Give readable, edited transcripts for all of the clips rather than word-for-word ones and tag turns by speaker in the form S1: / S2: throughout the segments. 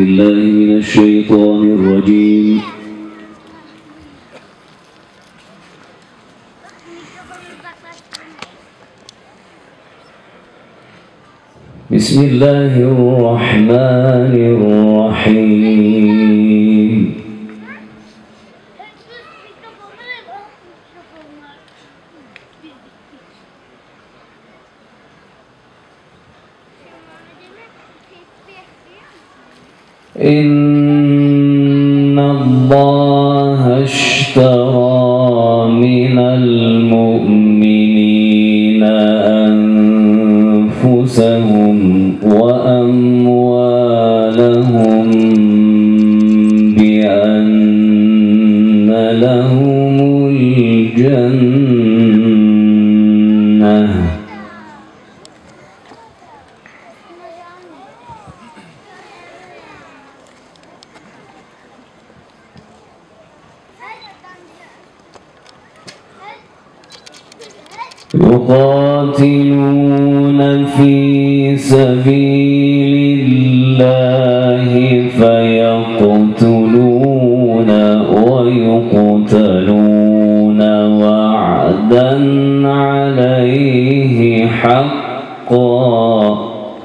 S1: بالله من الشيطان الرجيم. بسم الله الرحمن الرحيم. إن الله اشترى من المؤمنين أنفسهم وأموالهم بأن لهم الجنة يقاتلون في سبيل الله فيقتلون ويقتلون وعدا عليه حقا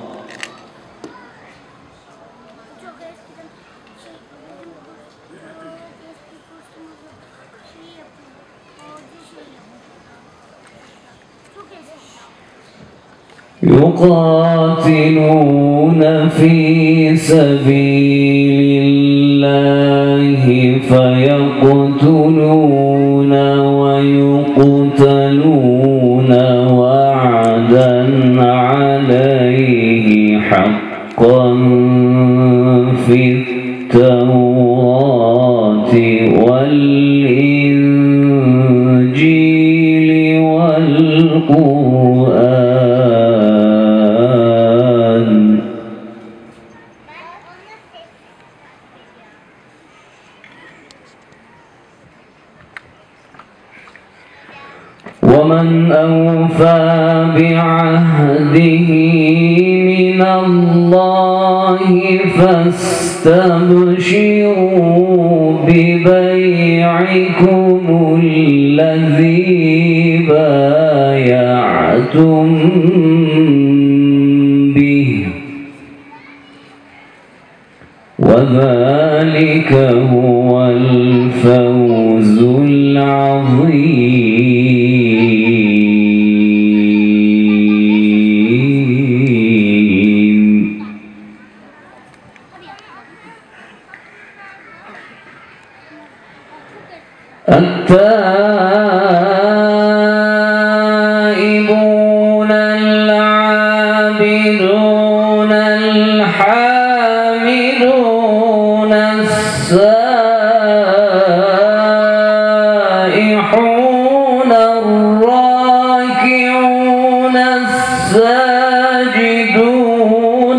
S1: يقاتلون في سبيل الله فيقتلون ويقتلون وعدا عليه حقا في التوراة والإنجيل والقرآن. ومن أوفى بعهده من الله فاستبشروا ببيعكم الذي بايعتم به وذلك هو الفوز العظيم. التائبون العابدون الحامدون السائحون الراكعون الساجدون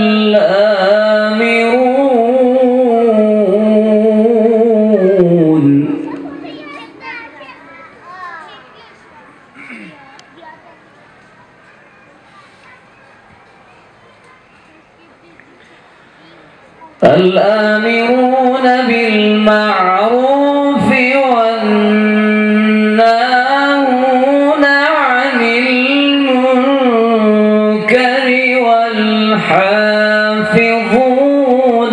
S1: الآمرون بالمعروف والناهون عن المنكر والحافظون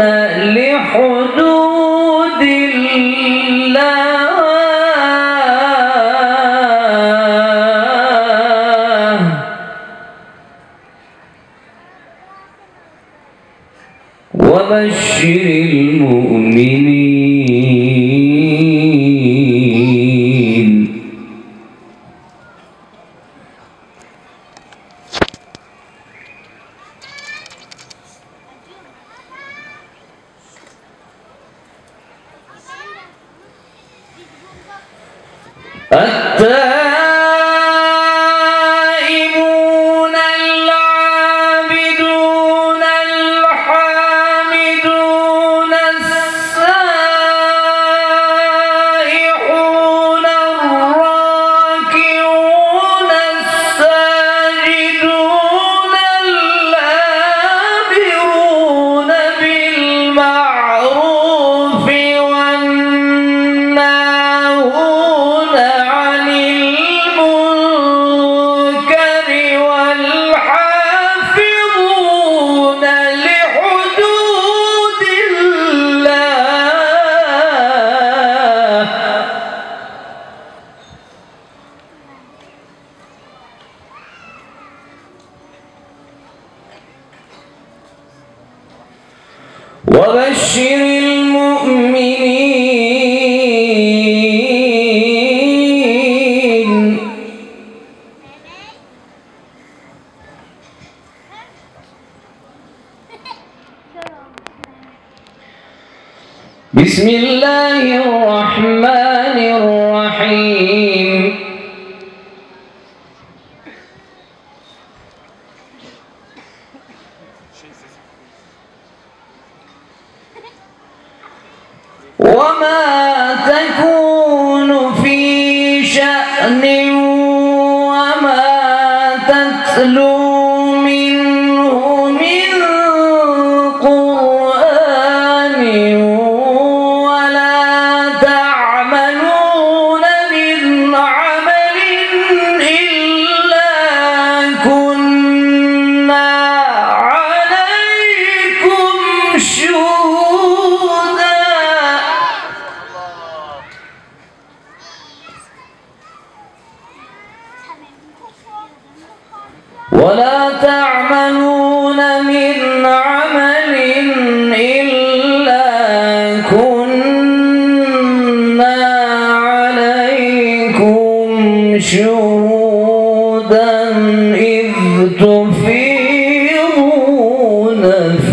S1: لحدود الله وبشر المؤمنين. التائبون العابدون الحامدون السائحون الراكعون الساجدون الآمرون بالمعروف وبشر المؤمنين. بسم الله الرحمن الرحيم. وما تكون في شأن وما تتلو منه من قرآن ولا تعملون من عمل إلا كنا عليكم شهودا. ولا تعملون من عمل إلا كنا عليكم شهودا إذ تفيضون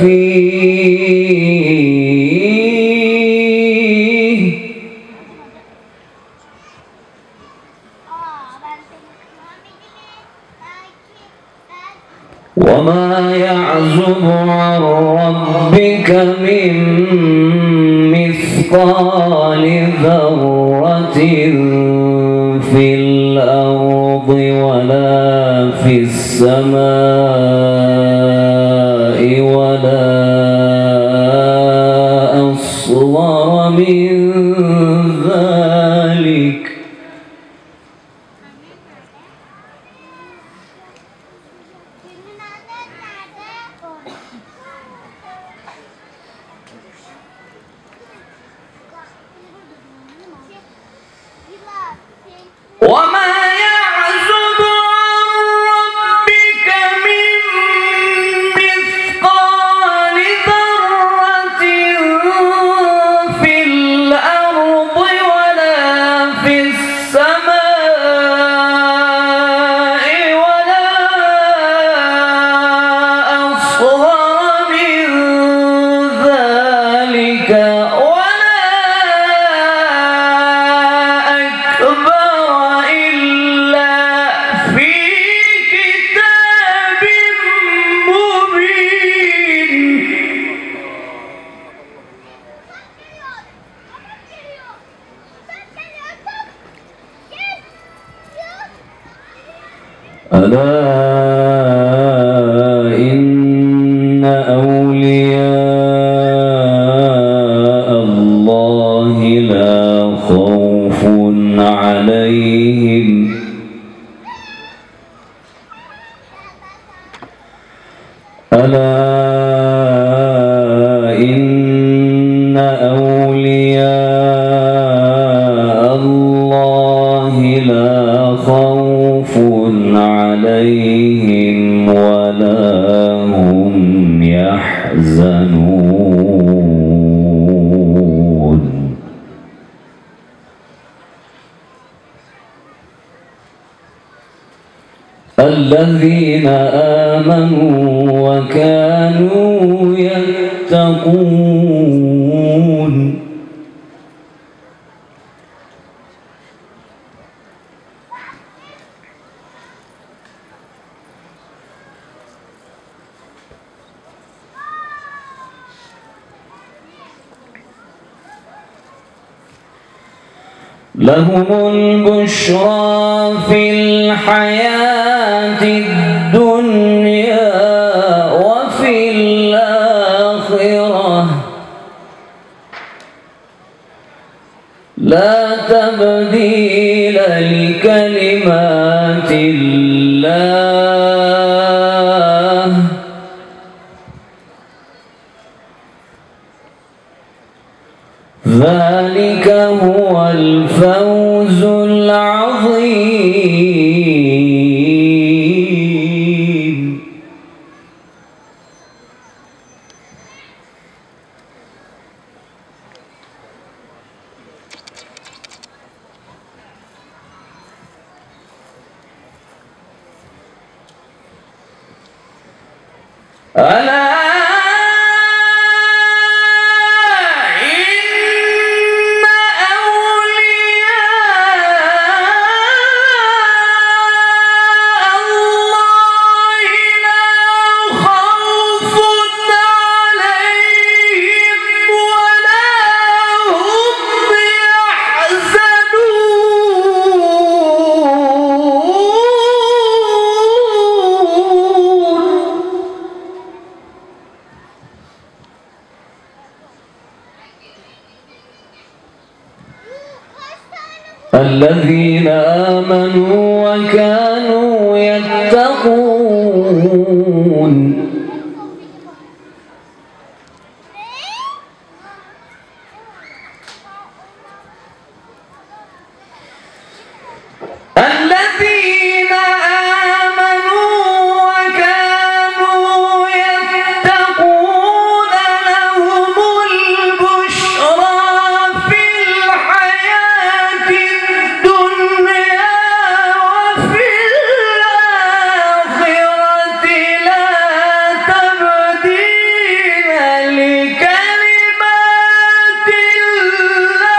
S1: فيه. وما يعزب عن ربك من مثقال ذرة في الأرض ولا في السماء ولا أصغر من ذلك وما يعزب عن ربك من مثقال ذرة في الأرض ولا في السماء ولا أصغر من ذلك ولا أكبر إلا في كتاب مبين. ألا إن أولياء الله لا خوف عليهم ألا إن أولياء الله لا خوف عليهم ولا هم يحزنون. الذين آمنوا وكانوا يتقون. لهم البشرى في الحياة الدنيا وفي الآخرة لا تبديل لكلمات الله ذلك هو الفوز العظيم. ألا الذين آمنوا وكانوا يتقون الذين آمنوا وكانوا يتقون لهم البشرى في الحياة الدنيا وفي الآخرة لا تبديل لكلمات الله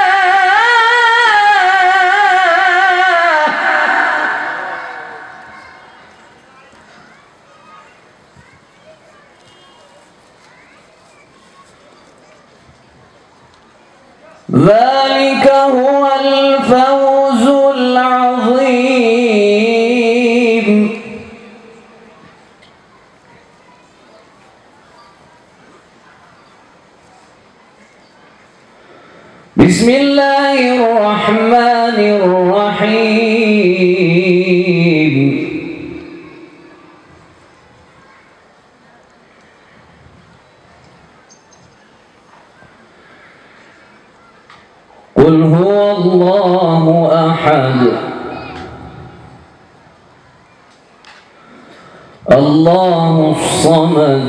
S1: ذلك هو الفوز العظيم. بسم الله الرحمن الرحيم. قل هو الله أحد الله الصمد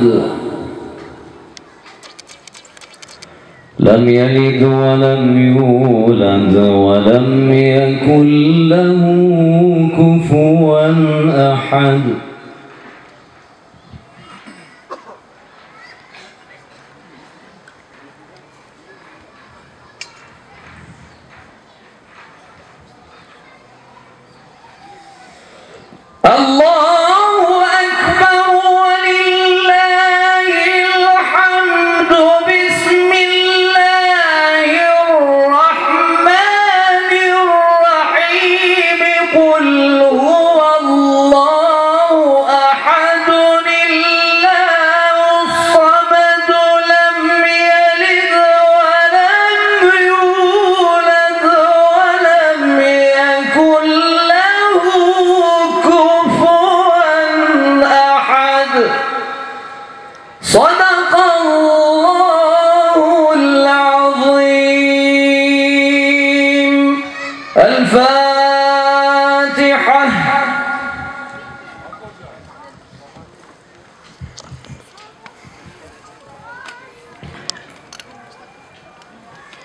S1: لم يلد ولم يولد ولم يكن له كفوا أحد.